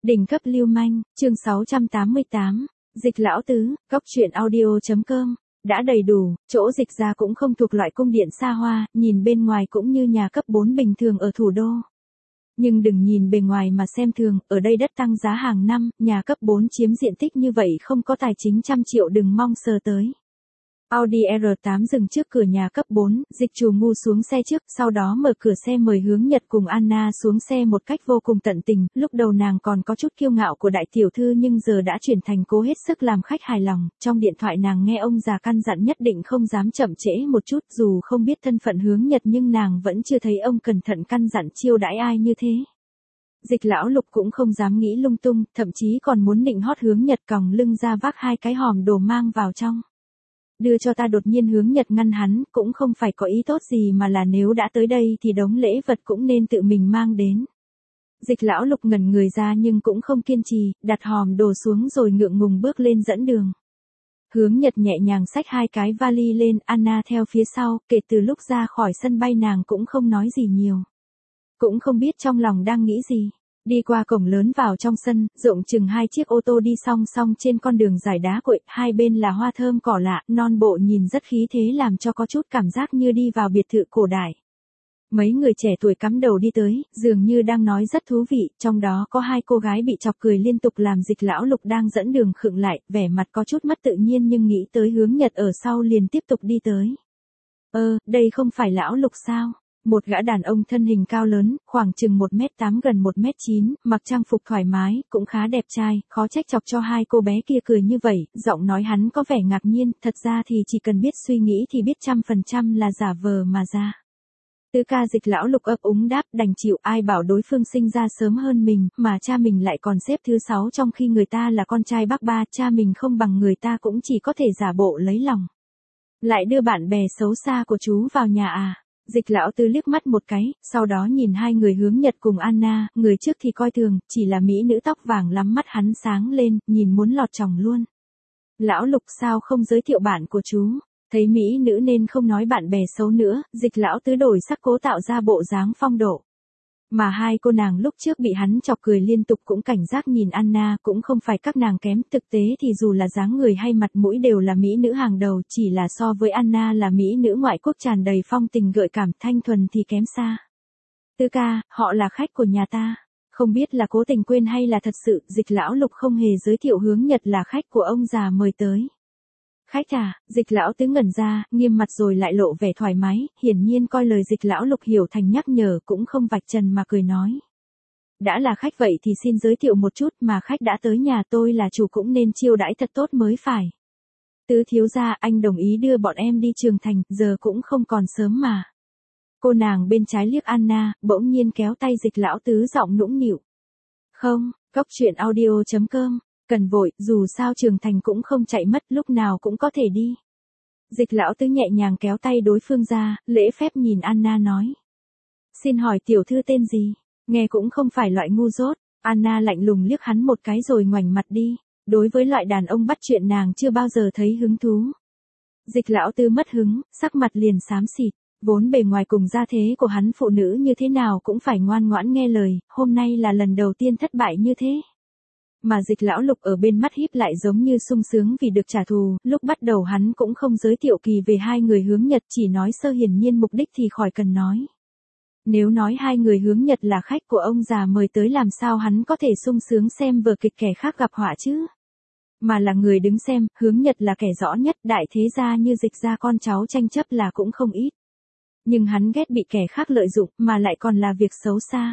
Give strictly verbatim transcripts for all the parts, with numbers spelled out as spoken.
Đỉnh cấp lưu manh, chương sáu trăm tám mươi tám, Dịch lão tứ, góc truyện audio.com, đã đầy đủ, chỗ dịch ra cũng không thuộc loại cung điện xa hoa, nhìn bên ngoài cũng như nhà cấp bốn bình thường ở thủ đô. Nhưng đừng nhìn bề ngoài mà xem thường, ở đây đất tăng giá hàng năm, nhà cấp bốn chiếm diện tích như vậy không có tài chính trăm triệu đừng mong sờ tới. Audi R tám dừng trước cửa nhà cấp bốn, Dịch Trù Ngu xuống xe trước, sau đó mở cửa xe mời Hướng Nhật cùng Anna xuống xe một cách vô cùng tận tình, lúc đầu nàng còn có chút kiêu ngạo của đại tiểu thư nhưng giờ đã chuyển thành cố hết sức làm khách hài lòng, trong điện thoại nàng nghe ông già căn dặn nhất định không dám chậm trễ một chút, dù không biết thân phận Hướng Nhật nhưng nàng vẫn chưa thấy ông cẩn thận căn dặn chiêu đãi ai như thế. Dịch lão Lục cũng không dám nghĩ lung tung, thậm chí còn muốn nịnh hót Hướng Nhật còng lưng ra vác hai cái hòm đồ mang vào trong. Đưa cho ta, đột nhiên Hướng Nhật ngăn hắn, cũng không phải có ý tốt gì mà là nếu đã tới đây thì đống lễ vật cũng nên tự mình mang đến. Dịch lão Lục ngẩn người ra nhưng cũng không kiên trì, đặt hòm đồ xuống rồi ngượng ngùng bước lên dẫn đường. Hướng Nhật nhẹ nhàng xách hai cái vali lên, Anna theo phía sau, kể từ lúc ra khỏi sân bay nàng cũng không nói gì nhiều. Cũng không biết trong lòng đang nghĩ gì. Đi qua cổng lớn vào trong sân, rộng chừng hai chiếc ô tô đi song song trên con đường dài đá cuội, hai bên là hoa thơm cỏ lạ, non bộ nhìn rất khí thế làm cho có chút cảm giác như đi vào biệt thự cổ đại. Mấy người trẻ tuổi cắm đầu đi tới, dường như đang nói rất thú vị, trong đó có hai cô gái bị chọc cười liên tục làm Dịch lão Lục đang dẫn đường khựng lại, vẻ mặt có chút mất tự nhiên nhưng nghĩ tới Hướng Nhật ở sau liền tiếp tục đi tới. Ơ, đây không phải lão Lục sao? Một gã đàn ông thân hình cao lớn, khoảng chừng một mét tám gần một mét chín, mặc trang phục thoải mái, cũng khá đẹp trai, khó trách chọc cho hai cô bé kia cười như vậy, giọng nói hắn có vẻ ngạc nhiên, thật ra thì chỉ cần biết suy nghĩ thì biết trăm phần trăm là giả vờ mà ra. Tứ ca Dịch lão Lục ấp úng đáp, đành chịu, ai bảo đối phương sinh ra sớm hơn mình, mà cha mình lại còn xếp thứ sáu trong khi người ta là con trai bác ba, cha mình không bằng người ta cũng chỉ có thể giả bộ lấy lòng. Lại đưa bạn bè xấu xa của chú vào nhà à? Dịch lão tứ liếc mắt một cái, sau đó nhìn hai người Hướng Nhật cùng Anna, người trước thì coi thường, chỉ là mỹ nữ tóc vàng lắm, mắt hắn sáng lên, nhìn muốn lọt tròng luôn. Lão Lục sao không giới thiệu bạn của chú? Thấy mỹ nữ nên không nói bạn bè xấu nữa, Dịch lão tứ đổi sắc cố tạo ra bộ dáng phong độ. Mà hai cô nàng lúc trước bị hắn chọc cười liên tục cũng cảnh giác nhìn Anna, cũng không phải các nàng kém, thực tế thì dù là dáng người hay mặt mũi đều là mỹ nữ hàng đầu, chỉ là so với Anna là mỹ nữ ngoại quốc tràn đầy phong tình gợi cảm, thanh thuần thì kém xa. Tứ ca, họ là khách của nhà ta. Không biết là cố tình quên hay là thật sự, Dịch lão Lục không hề giới thiệu Hướng Nhật là khách của ông già mời tới. Khách à? Dịch lão tứ ngẩn ra, nghiêm mặt rồi lại lộ vẻ thoải mái, hiển nhiên coi lời Dịch lão Lục hiểu thành nhắc nhở, cũng không vạch trần mà cười nói. Đã là khách vậy thì xin giới thiệu một chút, mà khách đã tới nhà tôi là chủ cũng nên chiêu đãi thật tốt mới phải. Tứ thiếu gia, anh đồng ý đưa bọn em đi Trường Thành, giờ cũng không còn sớm mà. Cô nàng bên trái liếc Anna, bỗng nhiên kéo tay Dịch lão tứ giọng nũng nịu. Không, góc truyện audio.com. Cần vội, dù sao Trường Thành cũng không chạy mất, lúc nào cũng có thể đi. Dịch lão tứ nhẹ nhàng kéo tay đối phương ra, lễ phép nhìn Anna nói. Xin hỏi tiểu thư tên gì? Nghe cũng không phải loại ngu dốt. Anna lạnh lùng liếc hắn một cái rồi ngoảnh mặt đi. Đối với loại đàn ông bắt chuyện nàng chưa bao giờ thấy hứng thú. Dịch lão tứ mất hứng, sắc mặt liền xám xịt. Vốn bề ngoài cùng gia thế của hắn phụ nữ như thế nào cũng phải ngoan ngoãn nghe lời, hôm nay là lần đầu tiên thất bại như thế. Mà Dịch lão Lục ở bên mắt híp lại giống như sung sướng vì được trả thù, lúc bắt đầu hắn cũng không giới thiệu kỳ về hai người Hướng Nhật, chỉ nói sơ hiển nhiên mục đích thì khỏi cần nói. Nếu nói hai người Hướng Nhật là khách của ông già mời tới làm sao hắn có thể sung sướng xem vở kịch kẻ khác gặp họa chứ? Mà là người đứng xem, Hướng Nhật là kẻ rõ nhất, đại thế gia như Dịch gia con cháu tranh chấp là cũng không ít. Nhưng hắn ghét bị kẻ khác lợi dụng, mà lại còn là việc xấu xa.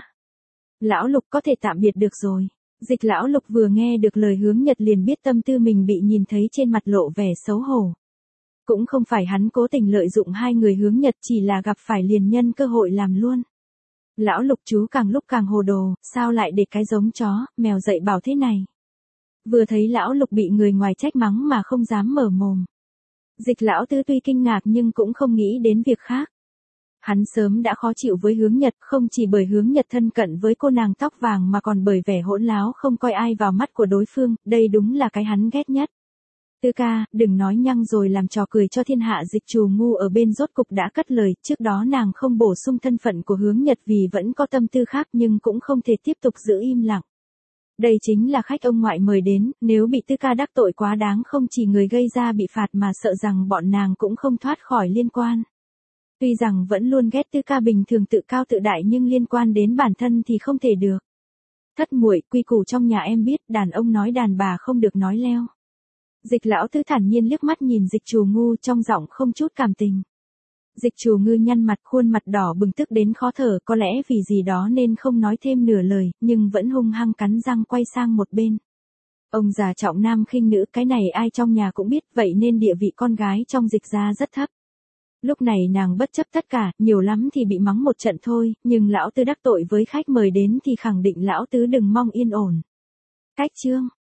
Lão Lục có thể tạm biệt được rồi. Dịch lão Lục vừa nghe được lời Hướng Nhật liền biết tâm tư mình bị nhìn thấy, trên mặt lộ vẻ xấu hổ. Cũng không phải hắn cố tình lợi dụng hai người Hướng Nhật, chỉ là gặp phải liền nhân cơ hội làm luôn. Lão Lục chú càng lúc càng hồ đồ, sao lại để cái giống chó, mèo dạy bảo thế này. Vừa thấy lão Lục bị người ngoài trách mắng mà không dám mở mồm. Dịch lão tứ tuy kinh ngạc nhưng cũng không nghĩ đến việc khác. Hắn sớm đã khó chịu với Hướng Nhật, không chỉ bởi Hướng Nhật thân cận với cô nàng tóc vàng mà còn bởi vẻ hỗn láo không coi ai vào mắt của đối phương, đây đúng là cái hắn ghét nhất. Tứ ca, đừng nói nhăng rồi làm trò cười cho thiên hạ. Dịch Trù Ngu ở bên rốt cục đã cất lời, trước đó nàng không bổ sung thân phận của Hướng Nhật vì vẫn có tâm tư khác nhưng cũng không thể tiếp tục giữ im lặng. Đây chính là khách ông ngoại mời đến, nếu bị Tư ca đắc tội quá đáng không chỉ người gây ra bị phạt mà sợ rằng bọn nàng cũng không thoát khỏi liên quan. Tuy rằng vẫn luôn ghét Tư ca bình thường tự cao tự đại nhưng liên quan đến bản thân thì không thể được. Thất muội, quy củ trong nhà em biết, đàn ông nói đàn bà không được nói leo. Dịch lão tứ thản nhiên liếc mắt nhìn Dịch Trù Ngu trong giọng không chút cảm tình. Dịch Trù Ngư nhăn mặt, khuôn mặt đỏ bừng tức đến khó thở, có lẽ vì gì đó nên không nói thêm nửa lời, nhưng vẫn hung hăng cắn răng quay sang một bên. Ông già trọng nam khinh nữ, cái này ai trong nhà cũng biết, vậy nên địa vị con gái trong Dịch gia rất thấp. Lúc này nàng bất chấp tất cả, nhiều lắm thì bị mắng một trận thôi, nhưng lão tứ đắc tội với khách mời đến thì khẳng định lão tứ đừng mong yên ổn. Cách chương